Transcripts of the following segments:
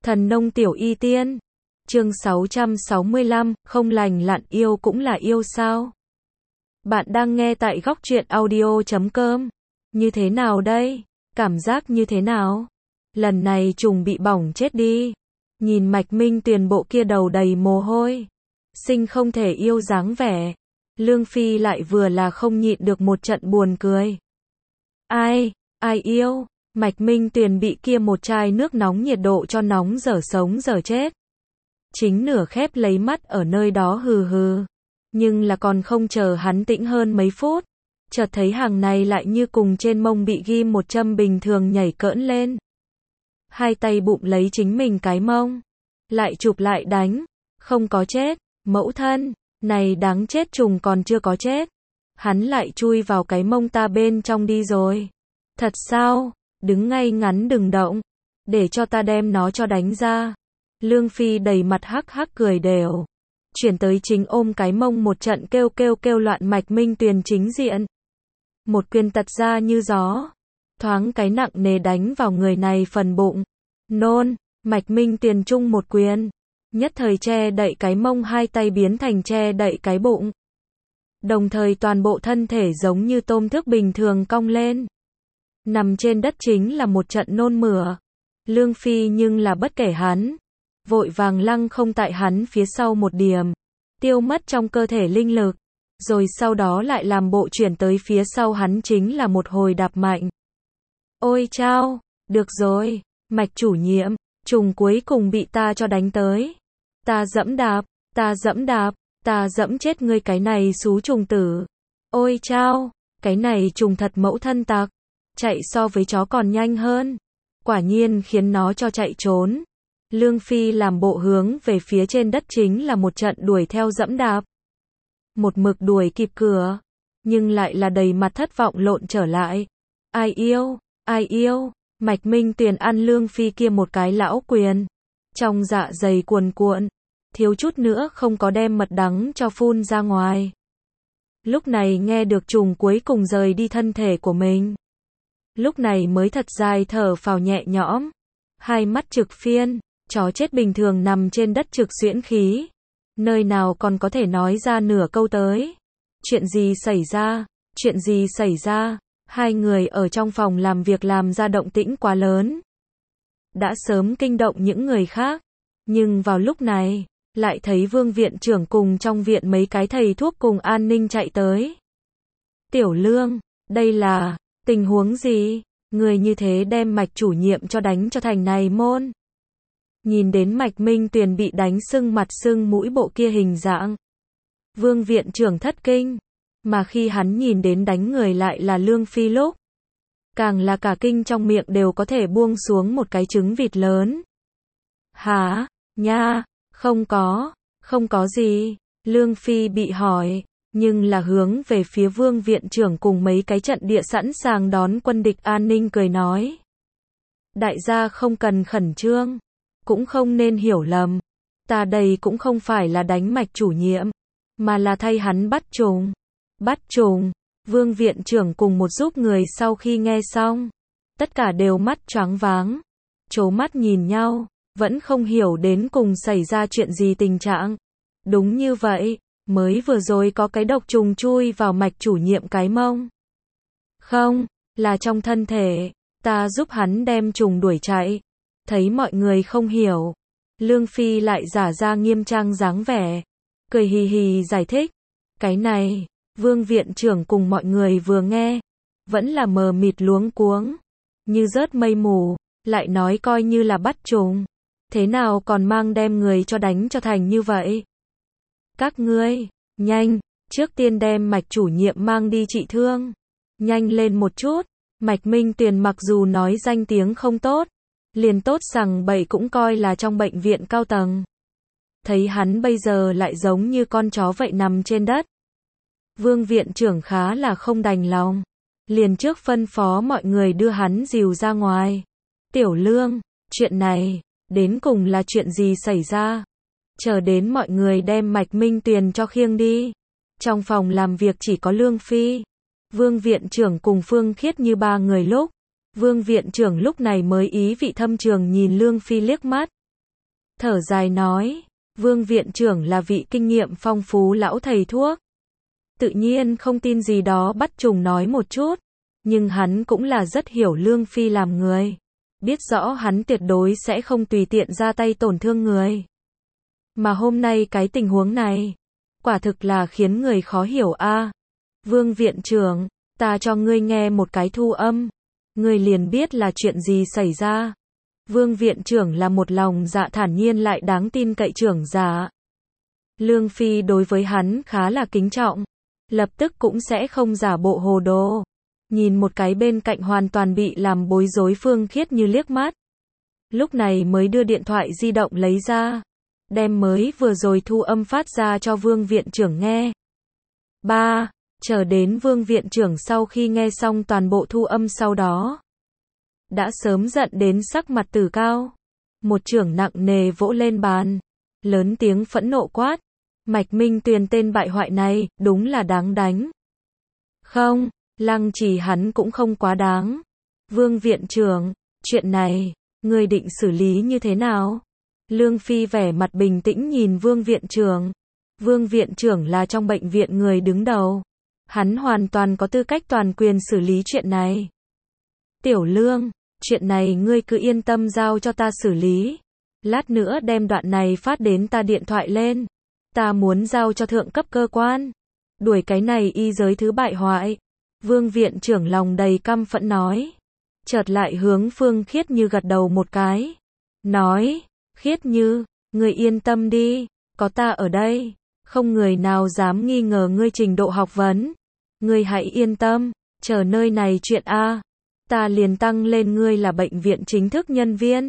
Thần nông tiểu y tiên. Chương 665, không lành lặn yêu cũng là yêu sao? Bạn đang nghe tại góc truyện audio.com. Như thế nào đây? Cảm giác như thế nào? Lần này trùng bị bỏng chết đi. Nhìn Mạch Minh Tuyền bộ kia đầu đầy mồ hôi, sinh không thể yêu dáng vẻ. Lương Phi lại vừa là không nhịn được một trận buồn cười. Ai yêu? Mạch Minh Tuyền bị kia một chai nước nóng nhiệt độ cho nóng dở sống dở chết. Chính nửa khép lấy mắt ở nơi đó hừ hừ. Nhưng là còn không chờ hắn tĩnh hơn mấy phút, chợt thấy hàng này lại như cùng trên mông bị ghim một châm bình thường nhảy cỡn lên. Hai tay bụng lấy chính mình cái mông, lại chụp lại đánh. Không có chết, mẫu thân, này đáng chết trùng còn chưa có chết. Hắn lại chui vào cái mông ta bên trong đi rồi. Thật sao? Đứng ngay ngắn đừng động, để cho ta đem nó cho đánh ra. Lương Phi đầy mặt hắc hắc cười đều. Chuyển tới chính ôm cái mông một trận kêu loạn Mạch Minh Tuyền chính diện. Một quyền tật ra như gió, thoáng cái nặng nề đánh vào người này phần bụng. Nôn, Mạch Minh Tuyền chung một quyền, nhất thời che đậy cái mông, hai tay biến thành che đậy cái bụng. Đồng thời toàn bộ thân thể giống như tôm thước bình thường cong lên. Nằm trên đất chính là một trận nôn mửa. Lương Phi nhưng là bất kể hắn, vội vàng lăng không tại hắn phía sau một điểm, tiêu mất trong cơ thể linh lực, rồi sau đó lại làm bộ chuyển tới phía sau hắn chính là một hồi đạp mạnh. Ôi chao, được rồi, Mạch chủ nhiệm, trùng cuối cùng bị ta cho đánh tới. Ta dẫm đạp, ta dẫm chết ngươi cái này xú trùng tử. Ôi chao, cái này trùng thật mẫu thân tặc, chạy so với chó còn nhanh hơn. Quả nhiên khiến nó cho chạy trốn. Lương Phi làm bộ hướng về phía trên đất chính là một trận đuổi theo dẫm đạp. Một mực đuổi kịp cửa, nhưng lại là đầy mặt thất vọng lộn trở lại. Ai yêu, Mạch Minh Tuyền ăn Lương Phi kia một cái lão quyền, trong dạ dày cuồn cuộn, thiếu chút nữa không có đem mật đắng cho phun ra ngoài. Lúc này nghe được trùng cuối cùng rời đi thân thể của mình, lúc này mới thật dài thở phào nhẹ nhõm, hai mắt trực phiên, chó chết bình thường nằm trên đất trực xuyễn khí, nơi nào còn có thể nói ra nửa câu tới. Chuyện gì xảy ra? Hai người ở trong phòng làm việc làm ra động tĩnh quá lớn, đã sớm kinh động những người khác, nhưng vào lúc này, lại thấy Vương viện trưởng cùng trong viện mấy cái thầy thuốc cùng an ninh chạy tới. Tiểu Lương, đây là tình huống gì? Người như thế đem Mạch chủ nhiệm cho đánh cho thành này môn. Nhìn đến Mạch Minh Tuyền bị đánh sưng mặt sưng mũi bộ kia hình dạng, Vương viện trưởng thất kinh, mà khi hắn nhìn đến đánh người lại là Lương Phi lúc, càng là cả kinh, trong miệng đều có thể buông xuống một cái trứng vịt lớn. Hả? Nha, không có gì. Lương Phi bị hỏi, nhưng là hướng về phía Vương viện trưởng cùng mấy cái trận địa sẵn sàng đón quân địch an ninh cười nói. Đại gia không cần khẩn trương, cũng không nên hiểu lầm. Ta đây cũng không phải là đánh Mạch chủ nhiệm, mà là thay hắn bắt trùng. Bắt trùng? Vương viện trưởng cùng một giúp người sau khi nghe xong, tất cả đều mắt choáng váng, trố mắt nhìn nhau, vẫn không hiểu đến cùng xảy ra chuyện gì tình trạng. Đúng như vậy, mới vừa rồi có cái độc trùng chui vào Mạch chủ nhiệm cái mông. Không, là trong thân thể, ta giúp hắn đem trùng đuổi chạy. Thấy mọi người không hiểu, Lương Phi lại giả ra nghiêm trang dáng vẻ, cười hì hì giải thích. Cái này, Vương viện trưởng cùng mọi người vừa nghe, vẫn là mờ mịt luống cuống, như rớt mây mù, lại nói coi như là bắt trùng, thế nào còn mang đem người cho đánh cho thành như vậy. Các ngươi, nhanh, trước tiên đem Mạch chủ nhiệm mang đi trị thương, nhanh lên một chút. Mạch Minh Tuyền mặc dù nói danh tiếng không tốt, liền tốt sằng bậy cũng coi là trong bệnh viện cao tầng. Thấy hắn bây giờ lại giống như con chó vậy nằm trên đất, Vương viện trưởng khá là không đành lòng, liền trước phân phó mọi người đưa hắn dìu ra ngoài. Tiểu Lương, chuyện này, đến cùng là chuyện gì xảy ra? Chờ đến mọi người đem Mạch Minh Tuyền cho khiêng đi. Trong phòng làm việc chỉ có Lương Phi, Vương viện trưởng cùng Phương Khiết như ba người lúc. Vương viện trưởng lúc này mới ý vị thâm trường nhìn Lương Phi liếc mắt, thở dài nói, Vương viện trưởng là vị kinh nghiệm phong phú lão thầy thuốc. Tự nhiên không tin gì đó bắt trùng nói một chút, nhưng hắn cũng là rất hiểu Lương Phi làm người. Biết rõ hắn tuyệt đối sẽ không tùy tiện ra tay tổn thương người. Mà hôm nay cái tình huống này, quả thực là khiến người khó hiểu a. Vương viện trưởng, ta cho ngươi nghe một cái thu âm, ngươi liền biết là chuyện gì xảy ra. Vương viện trưởng là một lòng dạ thản nhiên lại đáng tin cậy trưởng giả. Lương Phi đối với hắn khá là kính trọng, lập tức cũng sẽ không giả bộ hồ đồ. Nhìn một cái bên cạnh hoàn toàn bị làm bối rối Phương Khiết Như liếc mắt. Lúc này mới đưa điện thoại di động lấy ra, đem mới vừa rồi thu âm phát ra cho Vương viện trưởng nghe. Chờ đến Vương viện trưởng sau khi nghe xong toàn bộ thu âm sau đó, đã sớm giận đến sắc mặt tử cao. Một chưởng nặng nề vỗ lên bàn, lớn tiếng phẫn nộ quát, Mạch Minh Tuyền tên bại hoại này, đúng là đáng đánh. Không, Lăng Trì hắn cũng không quá đáng. Vương viện trưởng, chuyện này, ngươi định xử lý như thế nào? Lương Phi vẻ mặt bình tĩnh nhìn Vương viện trưởng. Vương viện trưởng là trong bệnh viện người đứng đầu. Hắn hoàn toàn có tư cách toàn quyền xử lý chuyện này. Tiểu Lương, chuyện này ngươi cứ yên tâm giao cho ta xử lý. Lát nữa đem đoạn này phát đến ta điện thoại lên. Ta muốn giao cho thượng cấp cơ quan. Đuổi cái này y giới thứ bại hoại. Vương viện trưởng lòng đầy căm phẫn nói. Chợt lại hướng Phương Khiết Như gật đầu một cái. Nói, Khiết Như, ngươi yên tâm đi, có ta ở đây. Không người nào dám nghi ngờ ngươi trình độ học vấn. Ngươi hãy yên tâm, chờ nơi này chuyện A. Ta liền tăng lên ngươi là bệnh viện chính thức nhân viên.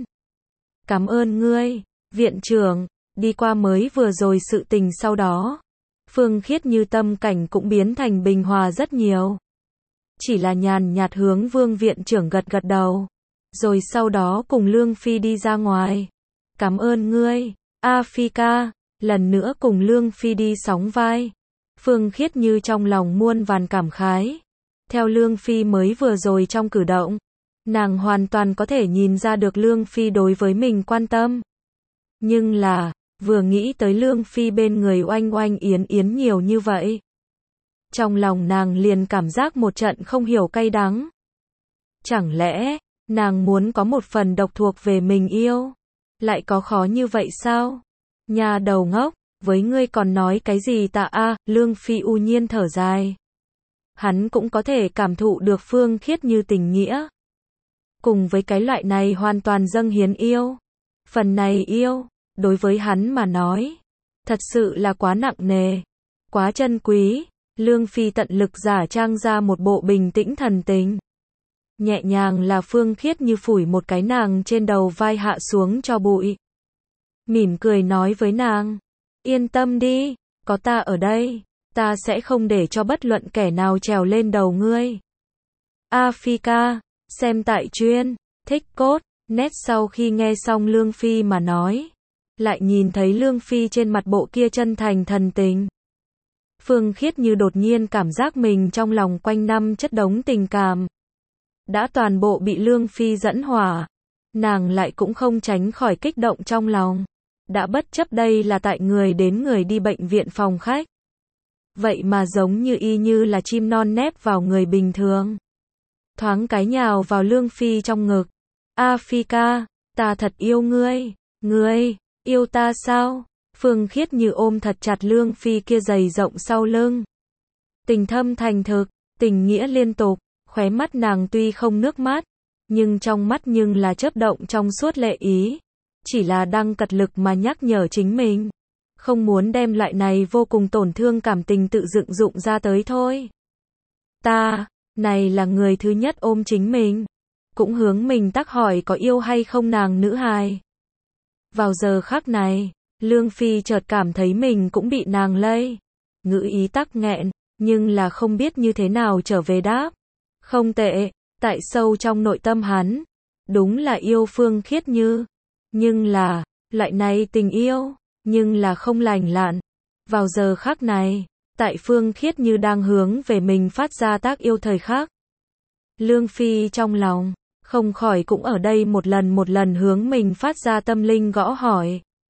Cảm ơn ngươi, viện trưởng. Đi qua mới vừa rồi sự tình sau đó, Phương Khiết Như tâm cảnh cũng biến thành bình hòa rất nhiều. Chỉ là nhàn nhạt hướng Vương viện trưởng gật gật đầu, rồi sau đó cùng Lương Phi đi ra ngoài. Cảm ơn ngươi, A Phi ca. Lần nữa cùng Lương Phi đi sóng vai. Phương Khiết Như trong lòng muôn vàn cảm khái. Theo Lương Phi mới vừa rồi trong cử động, nàng hoàn toàn có thể nhìn ra được Lương Phi đối với mình quan tâm. Nhưng là, vừa nghĩ tới Lương Phi bên người oanh oanh yến yến nhiều như vậy, trong lòng nàng liền cảm giác một trận không hiểu cay đắng. Chẳng lẽ, nàng muốn có một phần độc thuộc về mình yêu? Lại có khó như vậy sao? Nhà đầu ngốc, với ngươi còn nói cái gì tạ a? Lương Phi u nhiên thở dài. Hắn cũng có thể cảm thụ được Phương Khiết Như tình nghĩa. Cùng với cái loại này hoàn toàn dâng hiến yêu. Phần này yêu, đối với hắn mà nói, thật sự là quá nặng nề, quá chân quý. Lương Phi tận lực giả trang ra một bộ bình tĩnh thần tình. Nhẹ nhàng là Phương Khiết Như phủi một cái nàng trên đầu vai hạ xuống cho bụi. Mỉm cười nói với nàng, yên tâm đi, có ta ở đây, ta sẽ không để cho bất luận kẻ nào trèo lên đầu ngươi. A Phi ca, xem tại chuyên, thích cốt, nét sau khi nghe xong Lương Phi mà nói, lại nhìn thấy Lương Phi trên mặt bộ kia chân thành thần tình. Phương Khiết Như đột nhiên cảm giác mình trong lòng quanh năm chất đống tình cảm đã toàn bộ bị Lương Phi dẫn hỏa, nàng lại cũng không tránh khỏi kích động trong lòng. Đã bất chấp đây là tại người đến người đi bệnh viện phòng khách, vậy mà giống như y như là chim non nép vào người bình thường. Thoáng cái nhào vào Lương Phi trong ngực. A Phi ca, ta thật yêu ngươi. Ngươi, yêu ta sao? Phương Khiết Như ôm thật chặt Lương Phi kia dày rộng sau lưng. Tình thâm thành thực, tình nghĩa liên tục, khóe mắt nàng tuy không nước mắt, nhưng trong mắt nhưng là chớp động trong suốt lệ ý. Chỉ là đang cật lực mà nhắc nhở chính mình, không muốn đem loại này vô cùng tổn thương cảm tình tự dựng dụng ra tới thôi. Ta, này là người thứ nhất ôm chính mình, cũng hướng mình tác hỏi có yêu hay không nàng nữ hài. Vào giờ khắc này, Lương Phi chợt cảm thấy mình cũng bị nàng lây. Ngữ ý tắc nghẹn, nhưng là không biết như thế nào trở về đáp. Không tệ, tại sâu trong nội tâm hắn, đúng là yêu Phương Khiết Như. Nhưng là, loại này tình yêu, nhưng là không lành lặn. Vào giờ khắc này, tại Phương Khiết Như đang hướng về mình phát ra tác yêu thời khắc, Lương Phi trong lòng, không khỏi cũng ở đây một lần hướng mình phát ra tâm linh gõ hỏi.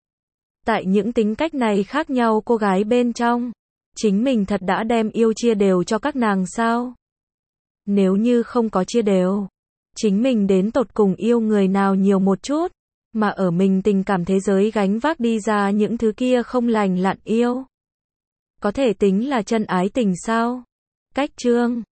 Tại những tính cách này khác nhau cô gái bên trong, chính mình thật đã đem yêu chia đều cho các nàng sao? Nếu như không có chia đều, chính mình đến tột cùng yêu người nào nhiều một chút, mà ở mình tình cảm thế giới gánh vác đi ra những thứ kia không lành lặn yêu. Có thể tính là chân ái tình sao? Cách chương